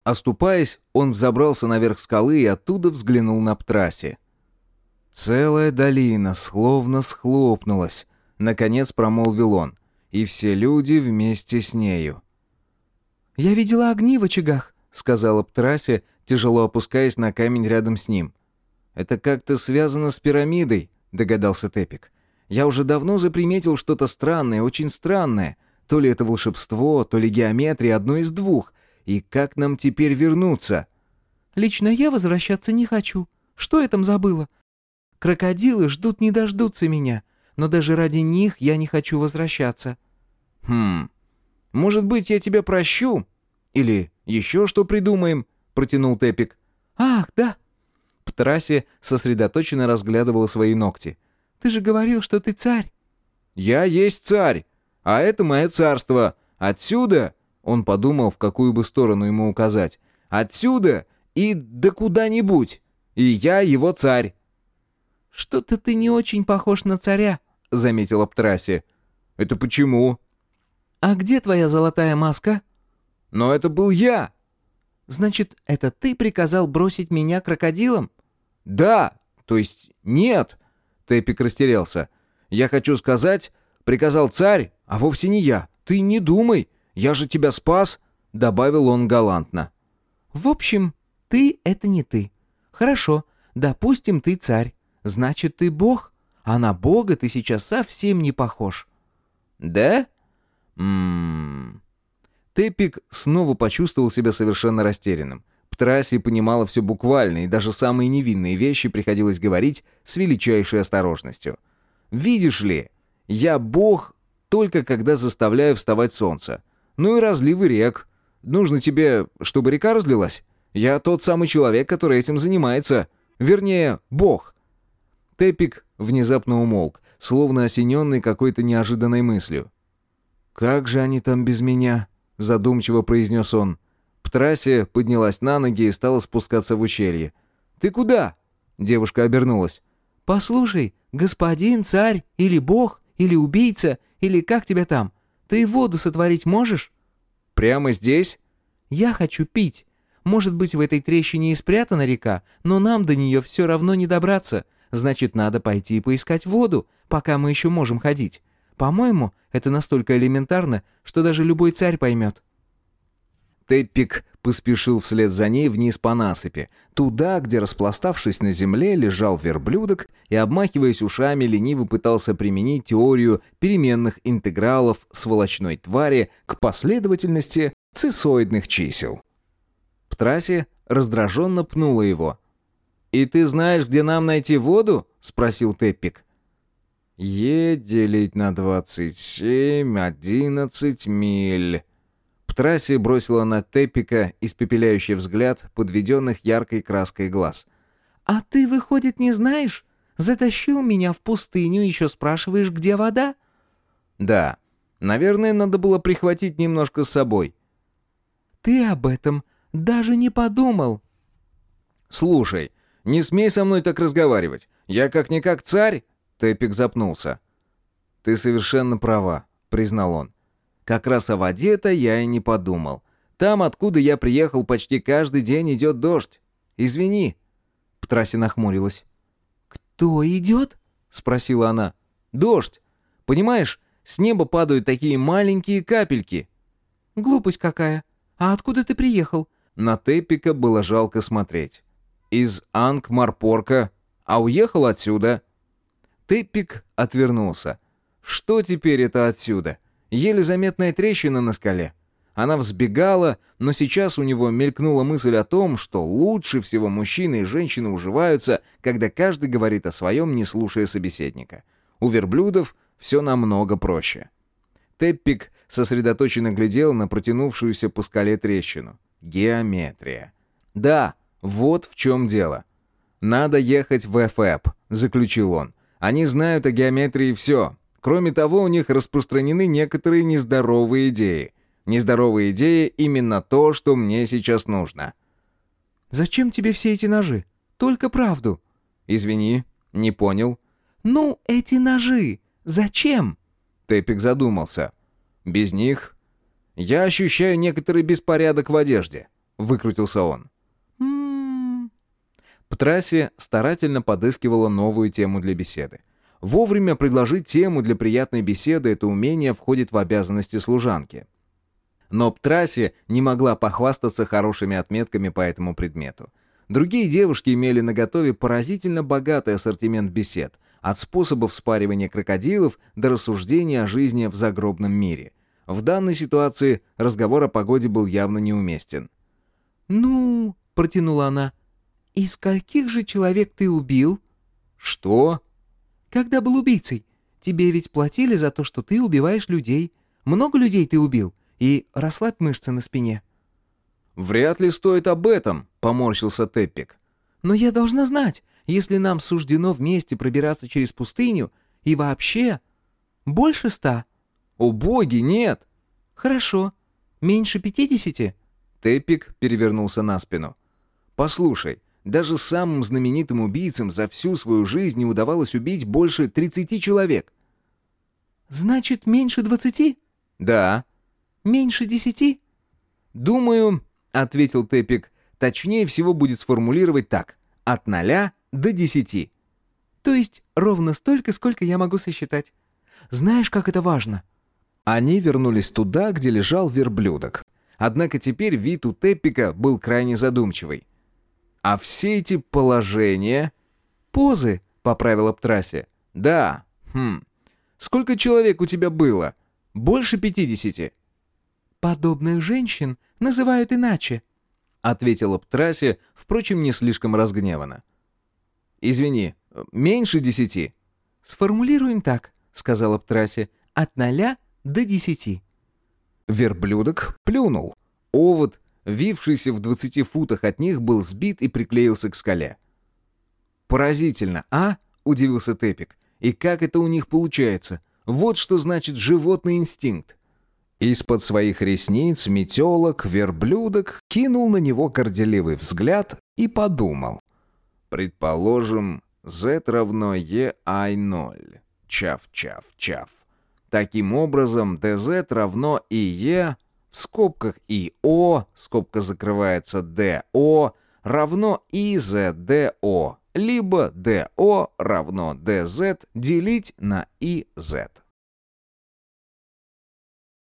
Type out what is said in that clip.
Оступаясь, он взобрался наверх скалы и оттуда взглянул на Птраси. «Целая долина словно схлопнулась», — наконец промолвил он, — «и все люди вместе с нею». «Я видела огни в очагах», — сказала Птраси, тяжело опускаясь на камень рядом с ним. «Это как-то связано с пирамидой», — догадался Тепик. «Я уже давно заприметил что-то странное, очень странное. То ли это волшебство, то ли геометрия, одно из двух. И как нам теперь вернуться?» «Лично я возвращаться не хочу. Что я там забыла? Крокодилы ждут не дождутся меня, но даже ради них я не хочу возвращаться». Может быть, я тебя прощу? Или еще что придумаем?» — протянул Тепик. «Ах, да!» Птраси сосредоточенно разглядывала свои ногти. «Ты же говорил, что ты царь». «Я есть царь, а это мое царство. Отсюда...» — он подумал, в какую бы сторону ему указать. «Отсюда и до куда-нибудь. И я его царь». «Что-то ты не очень похож на царя», — заметила Птраси. «Это почему?» «А где твоя золотая маска?» «Но это был я». «Значит, это ты приказал бросить меня крокодилам?» «Да, то есть нет», — Тепик растерялся. «Я хочу сказать, приказал царь, а вовсе не я. Ты не думай, я же тебя спас», — добавил он галантно. «В общем, ты — это не ты. Хорошо, допустим, ты царь. Значит, ты бог, а на бога ты сейчас совсем не похож». «Да? Тепик снова почувствовал себя совершенно растерянным. Птраси понимала все буквально, и даже самые невинные вещи приходилось говорить с величайшей осторожностью. «Видишь ли, я бог только когда заставляю вставать солнце. Ну и разливы рек. Нужно тебе, чтобы река разлилась? Я тот самый человек, который этим занимается. Вернее, бог». Тепик внезапно умолк, словно осененный какой-то неожиданной мыслью. «Как же они там без меня?» — задумчиво произнес он. Птраси поднялась на ноги и стала спускаться в ущелье. «Ты куда?» — девушка обернулась. «Послушай, господин, царь, или бог, или убийца, или как тебя там, ты воду сотворить можешь?» «Прямо здесь?» «Я хочу пить. Может быть, в этой трещине и спрятана река, но нам до нее все равно не добраться. Значит, надо пойти и поискать воду, пока мы еще можем ходить. По-моему, это настолько элементарно, что даже любой царь поймет». Тепик поспешил вслед за ней вниз по насыпи, туда, где, распластавшись на земле, лежал верблюдок и, обмахиваясь ушами, лениво пытался применить теорию переменных интегралов сволочной твари к последовательности цисоидных чисел. Птраси раздраженно пнула его. «И ты знаешь, где нам найти воду?» — спросил Тепик. «Е делить на 27, 11 миль». Птраси бросила на Тепика испепеляющий взгляд, подведенных яркой краской глаз. «А ты, выходит, не знаешь? Затащил меня в пустыню, еще спрашиваешь, где вода?» «Да, наверное, надо было прихватить немножко с собой». «Ты об этом даже не подумал». «Слушай, не смей со мной так разговаривать. Я как-никак царь». Тепик запнулся. «Ты совершенно права», — признал он. «Как раз о воде-то я и не подумал. Там, откуда я приехал, почти каждый день идет дождь. Извини». Птраси нахмурилась. «Кто идет?» — спросила она. «Дождь. Понимаешь, с неба падают такие маленькие капельки». «Глупость какая. А откуда ты приехал?» На Тепика было жалко смотреть. «Из Анкмарпорка, а уехал отсюда». Тепик отвернулся. «Что теперь это отсюда? Еле заметная трещина на скале». Она взбегала, но сейчас у него мелькнула мысль о том, что лучше всего мужчины и женщины уживаются, когда каждый говорит о своем, не слушая собеседника. У верблюдов все намного проще. Тепик сосредоточенно глядел на протянувшуюся по скале трещину. Геометрия. «Да, вот в чем дело. Надо ехать в ФЭП», — заключил он. «Они знают о геометрии все. Кроме того, у них распространены некоторые нездоровые идеи. Нездоровые идеи — именно то, что мне сейчас нужно». «Зачем тебе все эти ножи? Только правду». «Извини, не понял». «Ну, эти ножи. Зачем?» Тепик задумался. «Без них я ощущаю некоторый беспорядок в одежде». выкрутился он. М-м-м. Птрасси старательно подыскивала новую тему для беседы. Вовремя предложить тему для приятной беседы — это умение входит в обязанности служанки. Но Птрасси не могла похвастаться хорошими отметками по этому предмету. Другие девушки имели наготове поразительно богатый ассортимент бесед, от способов спаривания крокодилов до рассуждений о жизни в загробном мире. В данной ситуации разговор о погоде был явно неуместен. «Ну...» — протянула она. «И скольких же человек ты убил?» «Что?» «Когда был убийцей? Тебе ведь платили за то, что ты убиваешь людей. Много людей ты убил? И расслабь мышцы на спине». «Вряд ли стоит об этом», — поморщился Теппик. «Но я должна знать, если нам суждено вместе пробираться через пустыню, и вообще... больше 100. «О боги, нет!» Хорошо. Меньше 50? Теппик перевернулся на спину. «Послушай, даже самым знаменитым убийцам за всю свою жизнь не удавалось убить больше 30 человек». Значит, меньше 20? «Да». Меньше 10? «Думаю», — ответил Теппик, — «точнее всего будет сформулировать так. От 0 до 10». То есть ровно столько, сколько я могу сосчитать. Знаешь, как это важно?» Они вернулись туда, где лежал верблюдок. Однако теперь вид у Теппика был крайне задумчивый. «А все эти положения...» «Позы», — поправила Птрасси. «Да. Сколько человек у тебя было? Больше 50?» «Подобных женщин называют иначе», — ответила Птрасси, впрочем, не слишком разгневанно. «Извини, меньше 10?» «Сформулируем так», — сказала Птрасси, — «от 0 до 10». Верблюдок плюнул. Овод, вившийся в 20 футах от них, был сбит и приклеился к скале. «Поразительно, а?» — удивился Теппик. «И как это у них получается? Вот что значит животный инстинкт». Из-под своих ресниц метелок верблюдок кинул на него горделивый взгляд и подумал. «Предположим, z равно EI0. Чав-чав-чав. Таким образом, dz равно IE, в скобках IO, скобка закрывается DO, равно IZDO, либо DO равно DZ делить на IZ».